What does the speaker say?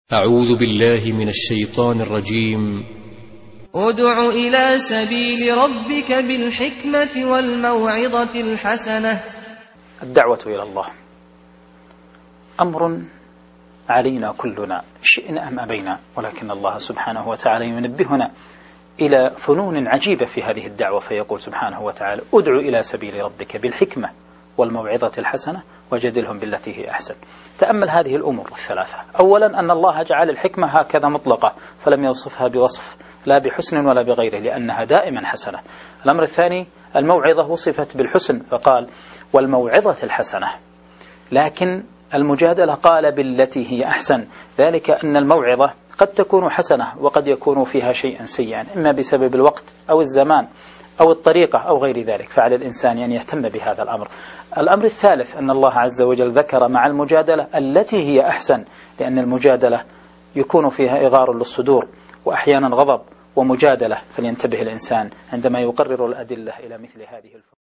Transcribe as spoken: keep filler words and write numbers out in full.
أعوذ بالله من الشيطان الرجيم. ادع إلى سبيل ربك بالحكمة والموعظة الحسنة. الدعوة إلى الله أمر علينا كلنا شئنا أم أبينا، ولكن الله سبحانه وتعالى ينبهنا إلى فنون عجيبة في هذه الدعوة، فيقول سبحانه وتعالى: ادع إلى سبيل ربك بالحكمة والموعظة الحسنة وجادلهم بالتي هي أحسن. تأمل هذه الأمور الثلاثة. أولا أن الله جعل الحكمة هكذا مطلقة، فلم يوصفها بوصف لا بحسن ولا بغيره، لأنها دائما حسنة. الأمر الثاني الموعظة وصفت بالحسن فقال والموعظة الحسنة، لكن المجادلة قال بالتي هي أحسن، ذلك أن الموعظة قد تكون حسنة وقد يكون فيها شيئا سيئا، إما بسبب الوقت أو الزمان أو الطريقة أو غير ذلك، فعلى الإنسان أن يهتم بهذا الأمر. الأمر الثالث أن الله عز وجل ذكر مع المجادلة التي هي أحسن، لأن المجادلة يكون فيها إغار للصدور وأحيانا غضب ومجادلة، فلينتبه الإنسان عندما يقرر الأدلة إلى مثل هذه الفروق.